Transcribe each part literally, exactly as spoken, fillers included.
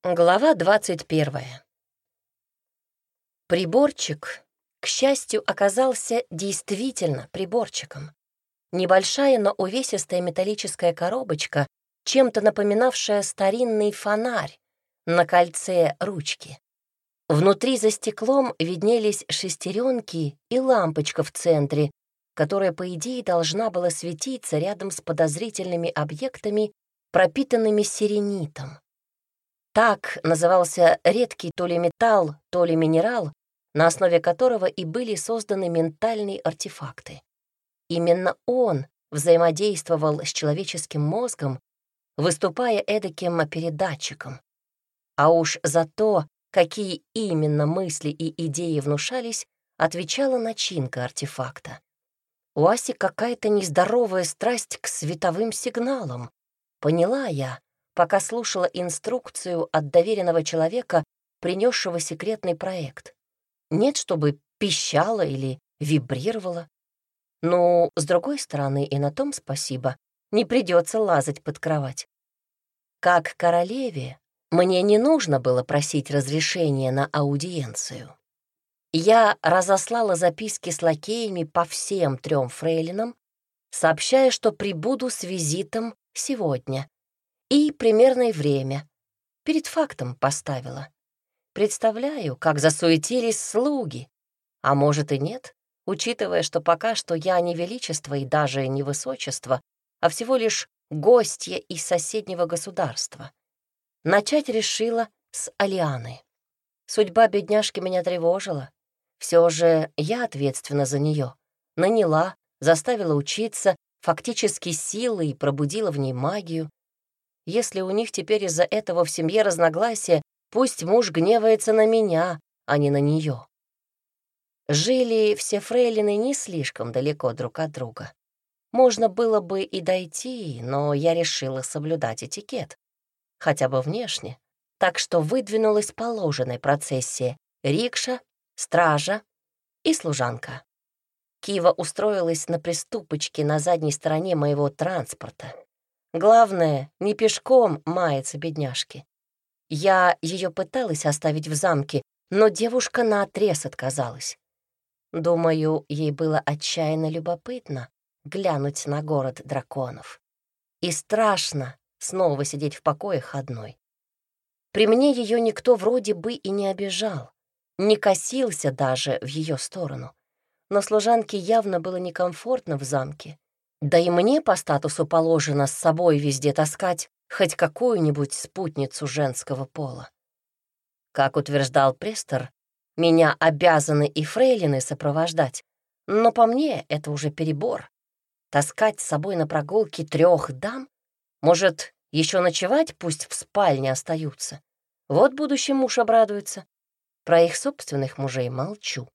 Глава двадцать первая. Приборчик, к счастью, оказался действительно приборчиком. Небольшая, но увесистая металлическая коробочка, чем-то напоминавшая старинный фонарь на кольце ручки. Внутри за стеклом виднелись шестеренки и лампочка в центре, которая, по идее, должна была светиться рядом с подозрительными объектами, пропитанными селенитом. Так назывался редкий то ли металл, то ли минерал, на основе которого и были созданы ментальные артефакты. Именно он взаимодействовал с человеческим мозгом, выступая эдаким передатчиком. А уж за то, какие именно мысли и идеи внушались, отвечала начинка артефакта. У Аси какая-то нездоровая страсть к световым сигналам. Поняла я, пока слушала инструкцию от доверенного человека, принесшего секретный проект. Нет, чтобы пищала или вибрировала. Но, с другой стороны, и на том спасибо, не придется лазать под кровать. Как королеве, мне не нужно было просить разрешения на аудиенцию. Я разослала записки с лакеями по всем трем фрейлинам, сообщая, что прибуду с визитом сегодня. И примерное время. Перед фактом поставила. Представляю, как засуетились слуги. А может и нет, учитывая, что пока что я не величество и даже не высочество, а всего лишь гостья из соседнего государства. Начать решила с Алианы. Судьба бедняжки меня тревожила. Все же я ответственна за нее. Наняла, заставила учиться, фактически силой пробудила в ней магию. Если у них теперь из-за этого в семье разногласия, пусть муж гневается на меня, а не на нее. Жили все фрейлины не слишком далеко друг от друга. Можно было бы и дойти, но я решила соблюдать этикет, хотя бы внешне, так что выдвинулась положенной процессия: рикша, стража и служанка. Кива устроилась на приступочке на задней стороне моего транспорта. Главное, не пешком мается бедняжки. Я ее пыталась оставить в замке, но девушка наотрез отказалась. Думаю, ей было отчаянно любопытно глянуть на город драконов. И страшно снова сидеть в покоях одной. При мне ее никто вроде бы и не обижал, не косился даже в ее сторону. Но служанке явно было некомфортно в замке. Да и мне по статусу положено с собой везде таскать хоть какую-нибудь спутницу женского пола. Как утверждал Престор, меня обязаны и фрейлины сопровождать, но по мне это уже перебор. Таскать с собой на прогулки трех дам? Может, еще ночевать пусть в спальне остаются? Вот будущий муж обрадуется. Про их собственных мужей молчу.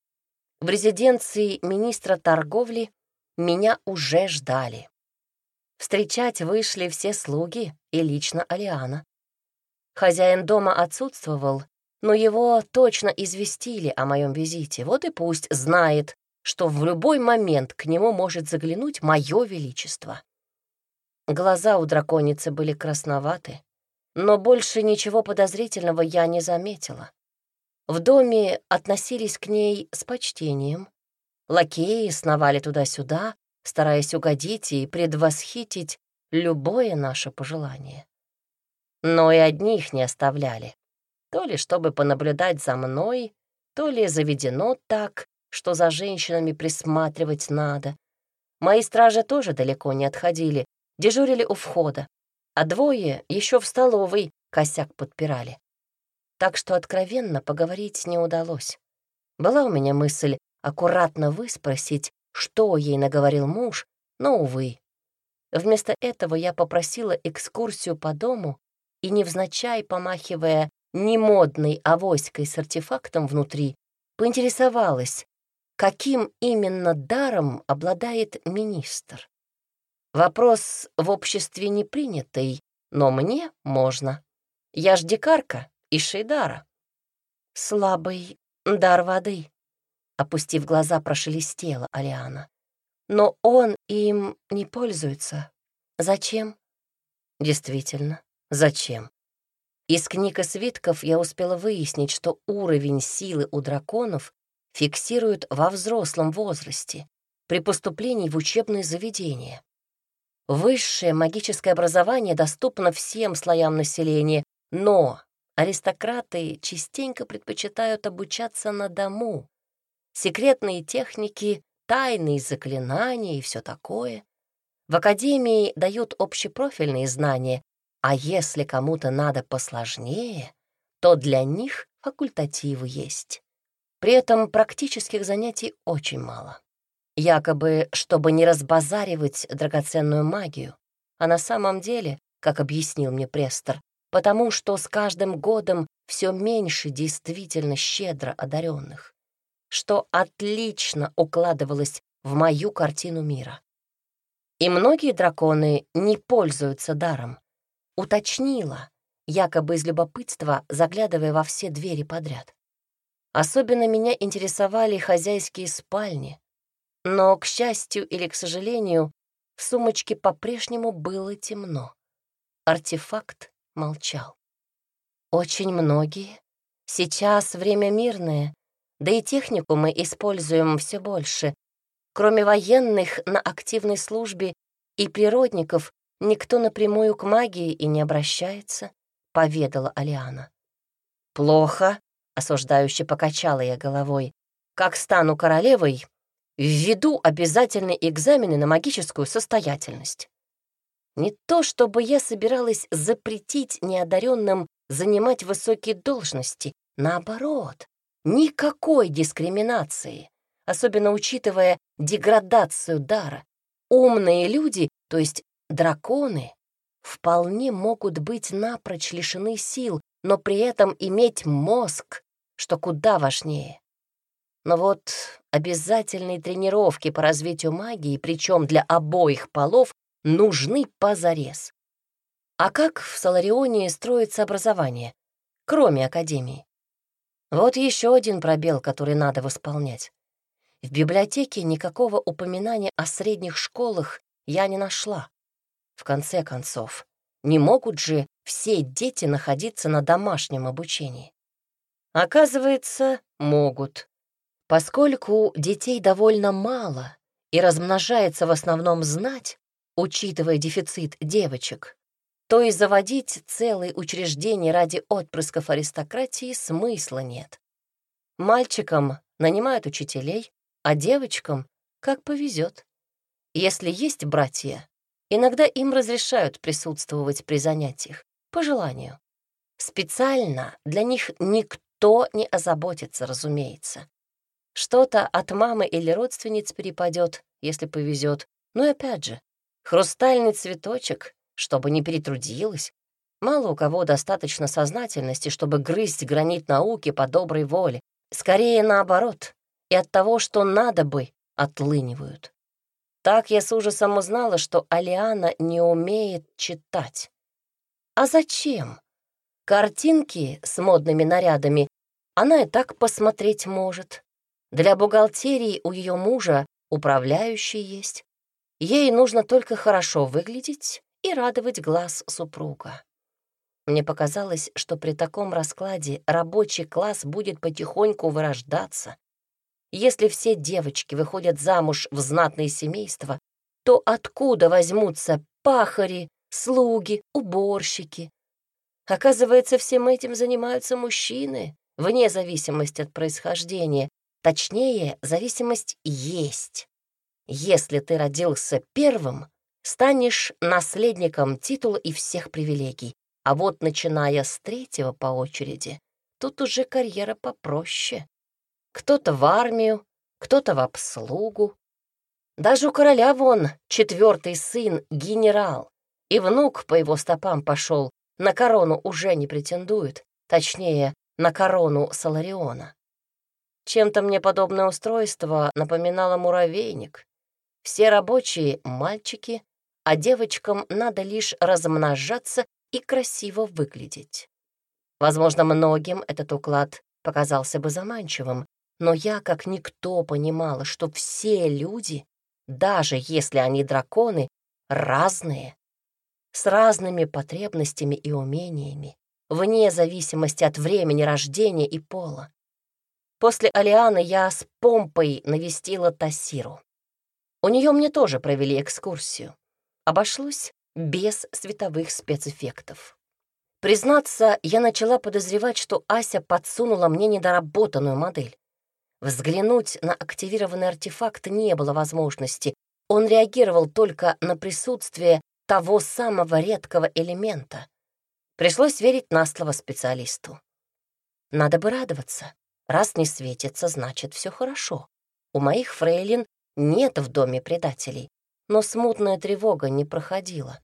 В резиденции министра торговли меня уже ждали. Встречать вышли все слуги и лично Алиана. Хозяин дома отсутствовал, но его точно известили о моем визите. Вот и пусть знает, что в любой момент к нему может заглянуть мое величество. Глаза у драконицы были красноваты, но больше ничего подозрительного я не заметила. В доме относились к ней с почтением. Лакеи сновали туда-сюда, стараясь угодить и предвосхитить любое наше пожелание. Но и одних не оставляли. То ли чтобы понаблюдать за мной, то ли заведено так, что за женщинами присматривать надо. Мои стражи тоже далеко не отходили, дежурили у входа, а двое еще в столовой косяк подпирали. Так что откровенно поговорить не удалось. Была у меня мысль аккуратно выспросить, что ей наговорил муж, но, увы. Вместо этого я попросила экскурсию по дому и, невзначай помахивая немодной авоськой с артефактом внутри, поинтересовалась, каким именно даром обладает министр. Вопрос в обществе не принятый, но мне можно. Я ж дикарка из Шейдара. Слабый дар воды, опустив глаза, прошелестела Алиана. Но он им не пользуется. Зачем? Действительно, зачем? Из книг и свитков я успела выяснить, что уровень силы у драконов фиксируют во взрослом возрасте, при поступлении в учебные заведения. Высшее магическое образование доступно всем слоям населения, но аристократы частенько предпочитают обучаться на дому. Секретные техники, тайные заклинания и все такое. В академии дают общепрофильные знания, а если кому-то надо посложнее, то для них факультативы есть. При этом практических занятий очень мало. Якобы, чтобы не разбазаривать драгоценную магию, а на самом деле, как объяснил мне Престор, потому что с каждым годом все меньше действительно щедро одаренных, что отлично укладывалось в мою картину мира. И многие драконы не пользуются даром. Уточнила, якобы из любопытства, заглядывая во все двери подряд. Особенно меня интересовали хозяйские спальни, но, к счастью или к сожалению, в сумочке по-прежнему было темно. Артефакт молчал. Очень многие. Сейчас время мирное, да и технику мы используем все больше. Кроме военных на активной службе и природников, никто напрямую к магии и не обращается, поведала Алиана. Плохо. Осуждающе покачала я головой. Как стану королевой, введу обязательные экзамены на магическую состоятельность. Не то чтобы я собиралась запретить неодаренным занимать высокие должности, наоборот, никакой дискриминации, особенно учитывая деградацию дара. Умные люди, то есть драконы, вполне могут быть напрочь лишены сил, но при этом иметь мозг, что куда важнее. Но вот обязательные тренировки по развитию магии, причем для обоих полов, нужны позарез. А как в Соларионе строится образование, кроме академии? Вот еще один пробел, который надо восполнять. В библиотеке никакого упоминания о средних школах я не нашла. В конце концов, не могут же все дети находиться на домашнем обучении. Оказывается, могут. Поскольку детей довольно мало и размножается в основном знать, учитывая дефицит девочек, то и заводить целые учреждения ради отпрысков аристократии смысла нет. Мальчикам нанимают учителей, а девочкам как повезет. Если есть братья, иногда им разрешают присутствовать при занятиях, по желанию. Специально для них никто не озаботится, разумеется. Что-то от мамы или родственниц перепадет, если повезет. Ну и опять же, хрустальный цветочек, чтобы не перетрудилась. Мало у кого достаточно сознательности, чтобы грызть гранит науки по доброй воле. Скорее наоборот, и от того, что надо бы, отлынивают. Так я с ужасом узнала, что Алиана не умеет читать. А зачем? Картинки с модными нарядами она и так посмотреть может. Для бухгалтерии у ее мужа управляющий есть. Ей нужно только хорошо выглядеть и радовать глаз супруга. Мне показалось, что при таком раскладе рабочий класс будет потихоньку вырождаться. Если все девочки выходят замуж в знатные семейства, то откуда возьмутся пахари, слуги, уборщики? Оказывается, всем этим занимаются мужчины, вне зависимости от происхождения. Точнее, зависимость есть. Если ты родился первым, станешь наследником титула и всех привилегий. А вот начиная с третьего по очереди, тут уже карьера попроще. Кто-то в армию, кто-то в обслугу. Даже у короля вон четвертый сын — генерал, и внук по его стопам пошел, на корону уже не претендует, точнее, на корону Солариона. Чем-то мне подобное устройство напоминало муравейник. Все рабочие — мальчики, а девочкам надо лишь размножаться и красиво выглядеть. Возможно, многим этот уклад показался бы заманчивым, но я, как никто, понимала, что все люди, даже если они драконы, разные, с разными потребностями и умениями. вне зависимости от времени рождения и пола. После Алианы я с помпой навестила Тассиру. У нее мне тоже провели экскурсию. Обошлось без световых спецэффектов. Признаться, я начала подозревать, что Ася подсунула мне недоработанную модель. Взглянуть на активированный артефакт не было возможности. Он реагировал только на присутствие того самого редкого элемента. Пришлось верить на слово специалисту. Надо бы радоваться. Раз не светится, значит, все хорошо. У моих фрейлин нет в доме предателей, но смутная тревога не проходила.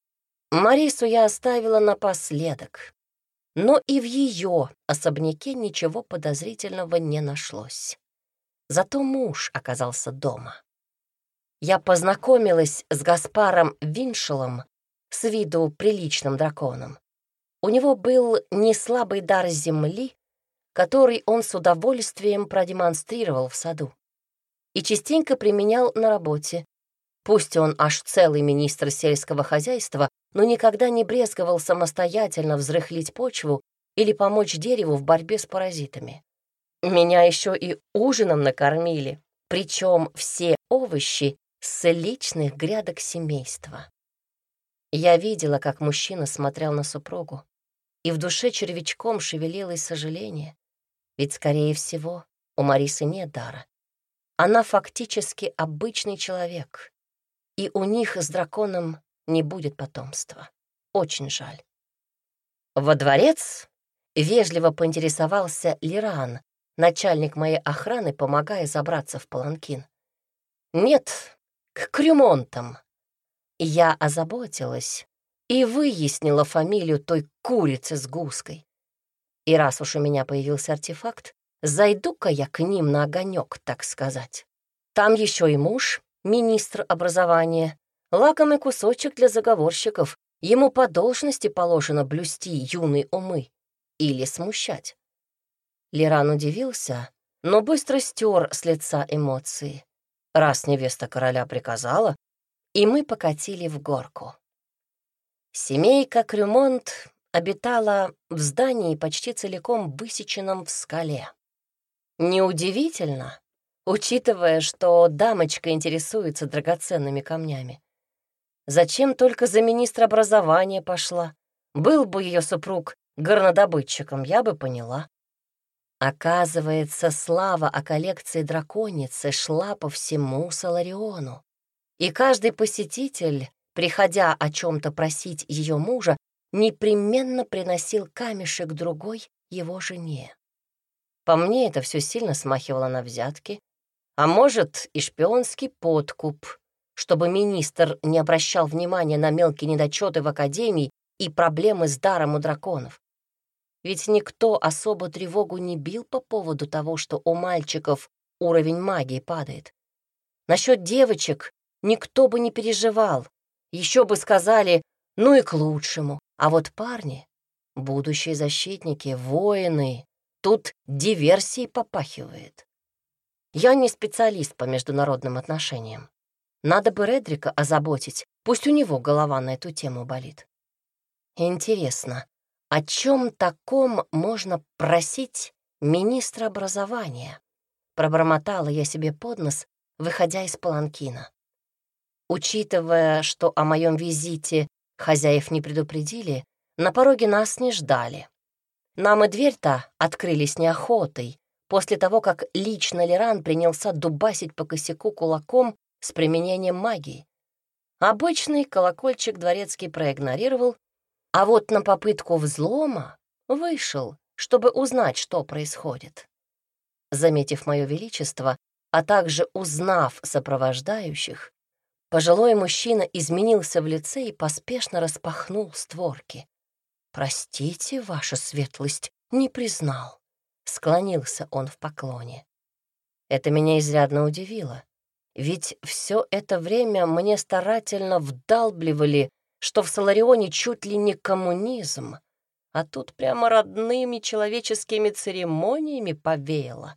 Марису я оставила напоследок, но и в ее особняке ничего подозрительного не нашлось. Зато муж оказался дома. Я познакомилась с Гаспаром Виншелом, с виду приличным драконом. У него был неслабый дар земли, который он с удовольствием продемонстрировал в саду и частенько применял на работе. Пусть он аж целый министр сельского хозяйства, но никогда не брезговал самостоятельно взрыхлить почву или помочь дереву в борьбе с паразитами. Меня еще и ужином накормили, причем все овощи с личных грядок семейства. Я видела, как мужчина смотрел на супругу, и в душе червячком шевелилось сожаление, ведь, скорее всего, у Марисы нет дара. Она фактически обычный человек, и у них с драконом не будет потомства. Очень жаль. Во дворец вежливо поинтересовался Лиран, начальник моей охраны, помогая забраться в паланкин. Нет, к Крюмонтам. Я озаботилась и выяснила фамилию той курицы с гуской. И раз уж у меня появился артефакт, зайду-ка я к ним на огонек, так сказать. Там еще и муж, министр образования, лакомый кусочек для заговорщиков. Ему по должности положено блюсти юные умы или смущать. Лиран удивился, но быстро стер с лица эмоции. Раз невеста короля приказала, и мы покатили в горку. Семейка Крюмонт обитала в здании, почти целиком высеченном в скале. Неудивительно, учитывая, что дамочка интересуется драгоценными камнями. Зачем только за министра образования пошла? Был бы ее супруг горнодобытчиком, я бы поняла. Оказывается, слава о коллекции драконицы шла по всему Солариону, и каждый посетитель, приходя о чем-то просить ее мужа, непременно приносил камешек другой его жене. По мне, это все сильно смахивало на взятки, а может, и шпионский подкуп, чтобы министр не обращал внимания на мелкие недочеты в академии и проблемы с даром у драконов. Ведь никто особо тревогу не бил по поводу того, что у мальчиков уровень магии падает. Насчет девочек никто бы не переживал, еще бы сказали, ну и к лучшему. А вот парни, будущие защитники, воины, тут диверсией попахивает. Я не специалист по международным отношениям. Надо бы Редрика озаботить, пусть у него голова на эту тему болит. Интересно, о чем таком можно просить министра образования? Пробормотала я себе под нос, выходя из паланкина. Учитывая, что о моем визите хозяев не предупредили, на пороге нас не ждали. Нам и дверь-то открыли с неохотой, после того, как лично Лиран принялся дубасить по косяку кулаком с применением магии. Обычный колокольчик дворецкий проигнорировал, а вот на попытку взлома вышел, чтобы узнать, что происходит. Заметив мое величество, а также узнав сопровождающих, пожилой мужчина изменился в лице и поспешно распахнул створки. «Простите, ваша светлость, не признал», — склонился он в поклоне. Это меня изрядно удивило, ведь все это время мне старательно вдалбливали, что в Соларионе чуть ли не коммунизм, а тут прямо родными человеческими церемониями повеяло.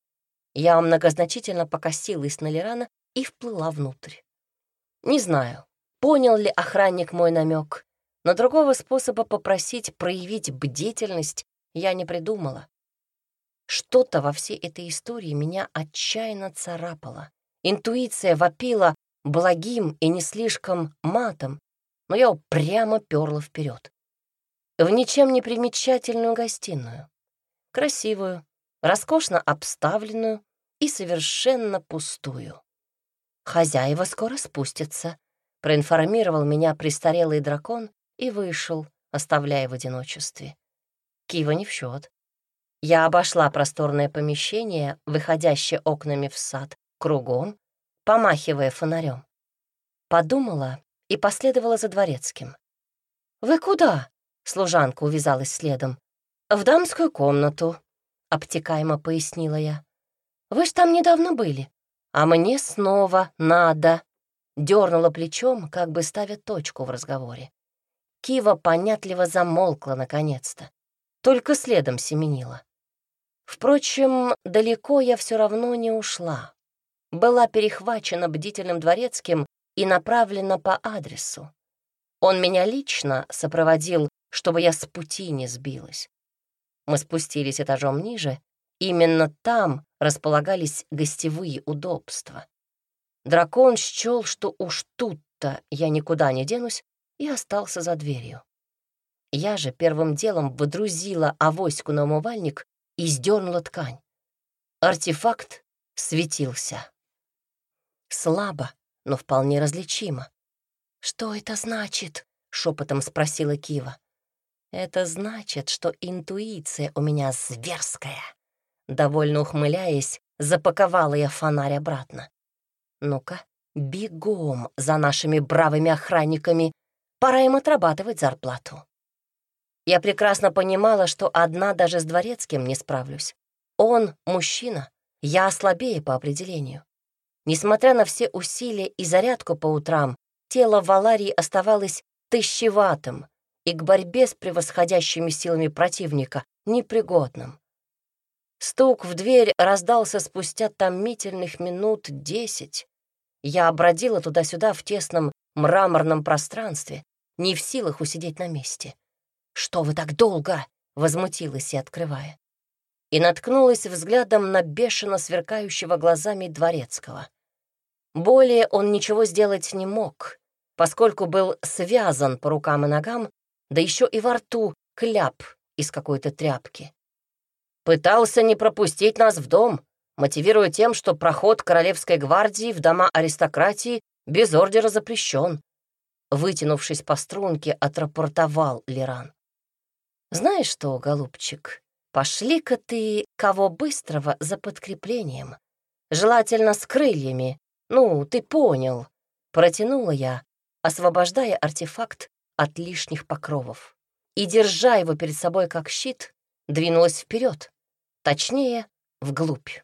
Я многозначительно покосилась на Лирана и вплыла внутрь. Не знаю, понял ли охранник мой намек, но другого способа попросить проявить бдительность я не придумала. Что-то во всей этой истории меня отчаянно царапало. Интуиция вопила благим и не слишком матом, но я упрямо перла вперед. В ничем не примечательную гостиную. Красивую, роскошно обставленную и совершенно пустую. «Хозяева скоро спустятся», — проинформировал меня престарелый дракон и вышел, оставляя в одиночестве. Кива не в счет. Я обошла просторное помещение, выходящее окнами в сад, кругом, помахивая фонарем. Подумала и последовала за дворецким. «Вы куда?» — служанка увязалась следом. «В дамскую комнату», — обтекаемо пояснила я. «Вы ж там недавно были, а мне снова надо», — дернула плечом, как бы ставя точку в разговоре. Кива понятливо замолкла наконец-то, только следом семенила. Впрочем, далеко я все равно не ушла. Была перехвачена бдительным дворецким и направлена по адресу. Он меня лично сопроводил, чтобы я с пути не сбилась. Мы спустились этажом ниже. Именно там располагались гостевые удобства. Дракон счел, что уж тут-то я никуда не денусь, и остался за дверью. Я же первым делом водрузила авоську на умывальник и сдернула ткань. Артефакт светился. Слабо, но вполне различимо. «Что это значит?» — шепотом спросила Кива. «Это значит, что интуиция у меня зверская». Довольно ухмыляясь, запаковала я фонарь обратно. «Ну-ка, бегом за нашими бравыми охранниками. Пора им отрабатывать зарплату». Я прекрасно понимала, что одна даже с дворецким не справлюсь. Он мужчина, я слабее по определению. Несмотря на все усилия и зарядку по утрам, тело Валарии оставалось тыщеватым и к борьбе с превосходящими силами противника непригодным. Стук в дверь раздался спустя томительных минут десять. Я обродила туда-сюда в тесном мраморном пространстве, не в силах усидеть на месте. «Что вы так долго?» — возмутилась я, открывая. И наткнулась взглядом на бешено сверкающего глазами дворецкого. Более он ничего сделать не мог, поскольку был связан по рукам и ногам, да еще и во рту кляп из какой-то тряпки. Пытался не пропустить нас в дом, мотивируя тем, что проход Королевской гвардии в дома аристократии без ордера запрещен. Вытянувшись по струнке, отрапортовал Лиран. «Знаешь что, голубчик, пошли-ка ты кого быстрого за подкреплением. Желательно с крыльями. Ну, ты понял», — протянула я, освобождая артефакт от лишних покровов. И, держа его перед собой как щит, двинулась вперед, точнее, вглубь.